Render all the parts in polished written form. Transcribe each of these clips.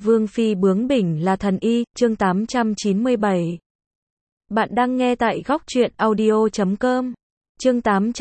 Vương phi bướng bỉnh là thần y, chương 897. Bạn đang nghe tại góc truyện audio.com. Chương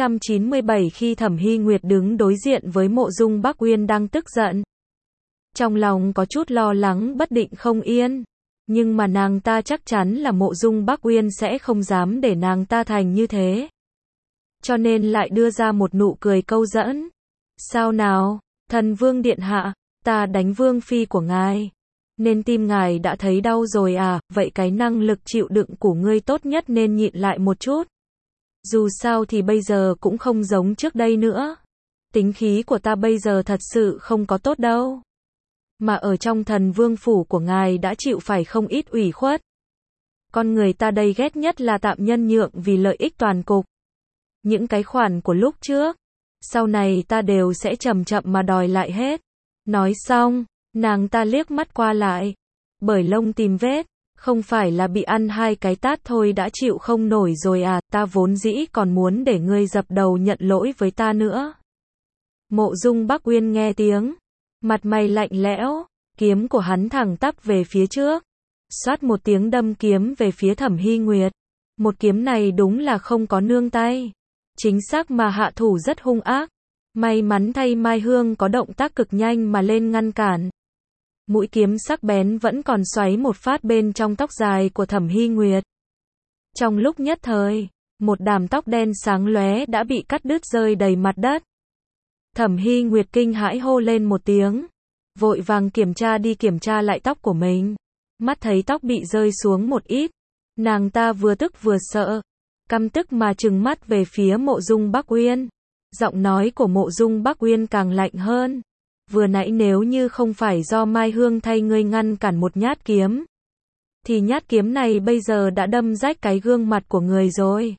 897 khi Thẩm Hy Nguyệt đứng đối diện với Mộ Dung Bắc Uyên đang tức giận. Trong lòng có chút lo lắng bất định không yên. Nhưng mà nàng ta chắc chắn là Mộ Dung Bắc Uyên sẽ không dám để nàng ta thành như thế. Cho nên lại đưa ra một nụ cười câu giỡn. Sao nào, thần vương điện hạ, ta đánh vương phi của ngài. Nên tim ngài đã thấy đau rồi à, vậy cái năng lực chịu đựng của ngươi tốt nhất nên nhịn lại một chút. Dù sao thì bây giờ cũng không giống trước đây nữa. Tính khí của ta bây giờ thật sự không có tốt đâu. Mà ở trong thần vương phủ của ngài đã chịu phải không ít ủy khuất. Con người ta đây ghét nhất là tạm nhân nhượng vì lợi ích toàn cục. Những cái khoản của lúc trước, sau này ta đều sẽ chậm chậm mà đòi lại hết. Nói xong, nàng ta liếc mắt qua lại. Bởi lông tìm vết, không phải là bị ăn hai cái tát thôi đã chịu không nổi rồi à, ta vốn dĩ còn muốn để ngươi dập đầu nhận lỗi với ta nữa. Mộ Dung Bắc Uyên nghe tiếng, mặt mày lạnh lẽo, kiếm của hắn thẳng tắp về phía trước. Xoát một tiếng đâm kiếm về phía Thẩm Hy Nguyệt. Một kiếm này đúng là không có nương tay. Chính xác mà hạ thủ rất hung ác. May mắn thay Mai Hương có động tác cực nhanh mà lên ngăn cản. Mũi kiếm sắc bén vẫn còn xoáy một phát bên trong tóc dài của Thẩm Hy Nguyệt. Trong lúc nhất thời, một đám tóc đen sáng lóe đã bị cắt đứt rơi đầy mặt đất. Thẩm Hy Nguyệt kinh hãi hô lên một tiếng, vội vàng kiểm tra lại tóc của mình. Mắt thấy tóc bị rơi xuống một ít, nàng ta vừa tức vừa sợ, căm tức mà trừng mắt về phía Mộ Dung Bắc Uyên. Giọng nói của Mộ Dung Bắc Uyên càng lạnh hơn. Vừa nãy nếu như không phải do Mai Hương thay ngươi ngăn cản một nhát kiếm, thì nhát kiếm này bây giờ đã đâm rách cái gương mặt của người rồi.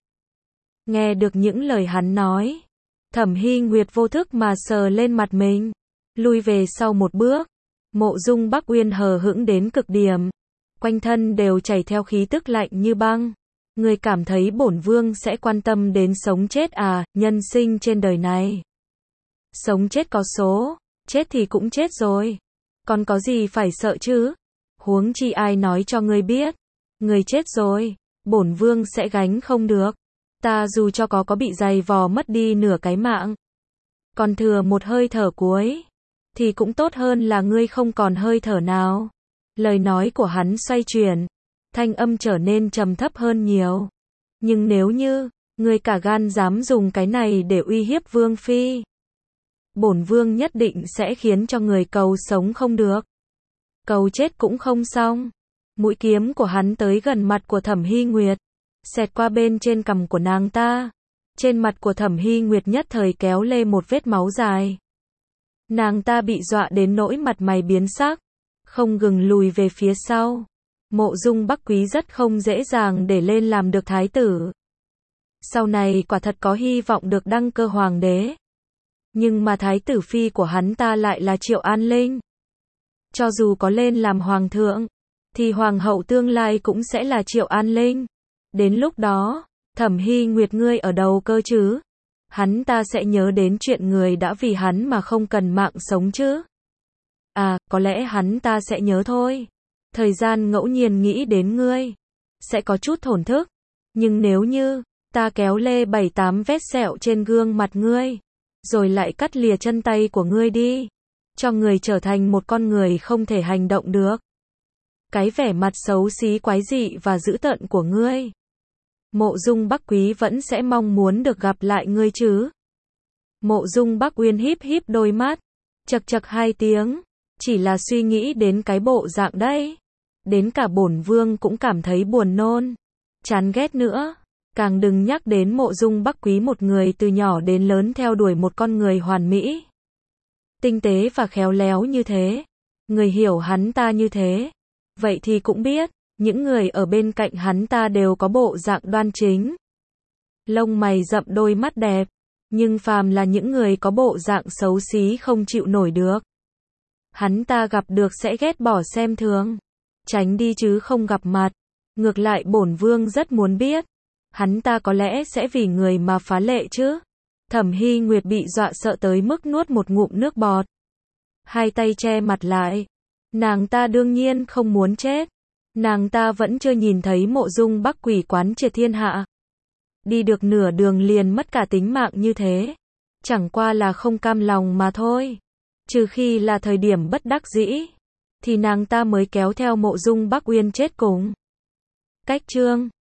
Nghe được những lời hắn nói, Thẩm Hy Nguyệt vô thức mà sờ lên mặt mình, lui về sau một bước. Mộ Dung Bắc Uyên hờ hững đến cực điểm, quanh thân đều chảy theo khí tức lạnh như băng. Ngươi cảm thấy bổn vương sẽ quan tâm đến sống chết à, nhân sinh trên đời này. Sống chết có số, chết thì cũng chết rồi. Còn có gì phải sợ chứ? Huống chi ai nói cho ngươi biết. Ngươi chết rồi, bổn vương sẽ gánh không được. Ta dù cho có bị dày vò mất đi nửa cái mạng, còn thừa một hơi thở cuối, thì cũng tốt hơn là ngươi không còn hơi thở nào. Lời nói của hắn xoay chuyển, thanh âm trở nên trầm thấp hơn nhiều. Nhưng nếu như, ngươi cả gan dám dùng cái này để uy hiếp vương phi, bổn vương nhất định sẽ khiến cho người cầu sống không được, cầu chết cũng không xong. Mũi kiếm của hắn tới gần mặt của Thẩm Hy Nguyệt, xẹt qua bên trên cằm của nàng ta. Trên mặt của Thẩm Hy Nguyệt nhất thời kéo lê một vết máu dài. Nàng ta bị dọa đến nỗi mặt mày biến sắc, không ngừng lùi về phía sau. Mộ Dung Bắc Quý rất không dễ dàng để lên làm được thái tử. Sau này quả thật có hy vọng được đăng cơ hoàng đế. Nhưng mà thái tử phi của hắn ta lại là Triệu An Linh. Cho dù có lên làm hoàng thượng, thì hoàng hậu tương lai cũng sẽ là Triệu An Linh. Đến lúc đó, Thẩm Hy Nguyệt ngươi ở đâu cơ chứ? Hắn ta sẽ nhớ đến chuyện người đã vì hắn mà không cần mạng sống chứ? À, có lẽ hắn ta sẽ nhớ thôi. Thời gian ngẫu nhiên nghĩ đến ngươi, sẽ có chút thổn thức. Nhưng nếu như, ta kéo lê 7-8 vết sẹo trên gương mặt ngươi, rồi lại cắt lìa chân tay của ngươi đi, cho người trở thành một con người không thể hành động được. Cái vẻ mặt xấu xí quái dị và dữ tợn của ngươi, Mộ Dung Bắc Quý vẫn sẽ mong muốn được gặp lại ngươi chứ? Mộ Dung Bắc Uyên híp híp đôi mắt, chậc chậc hai tiếng, chỉ là suy nghĩ đến cái bộ dạng đấy, đến cả bổn vương cũng cảm thấy buồn nôn, chán ghét nữa. Càng đừng nhắc đến Mộ Dung Bắc Quý, một người từ nhỏ đến lớn theo đuổi một con người hoàn mỹ, tinh tế và khéo léo như thế. Người hiểu hắn ta như thế, vậy thì cũng biết, những người ở bên cạnh hắn ta đều có bộ dạng đoan chính, lông mày rậm đôi mắt đẹp, nhưng phàm là những người có bộ dạng xấu xí không chịu nổi được, hắn ta gặp được sẽ ghét bỏ xem thường, tránh đi chứ không gặp mặt. Ngược lại bổn vương rất muốn biết, hắn ta có lẽ sẽ vì người mà phá lệ chứ? Thẩm Hy Nguyệt bị dọa sợ tới mức nuốt một ngụm nước bọt, hai tay che mặt lại, Nàng ta đương nhiên không muốn chết. Nàng ta vẫn chưa nhìn thấy mộ dung Bắc quỷ quán triệt thiên hạ. Đi được nửa đường liền mất cả tính mạng như thế. Chẳng qua là không cam lòng mà thôi. Trừ khi là thời điểm bất đắc dĩ, thì nàng ta mới kéo theo mộ dung Bắc Uyên chết cùng. Cách chương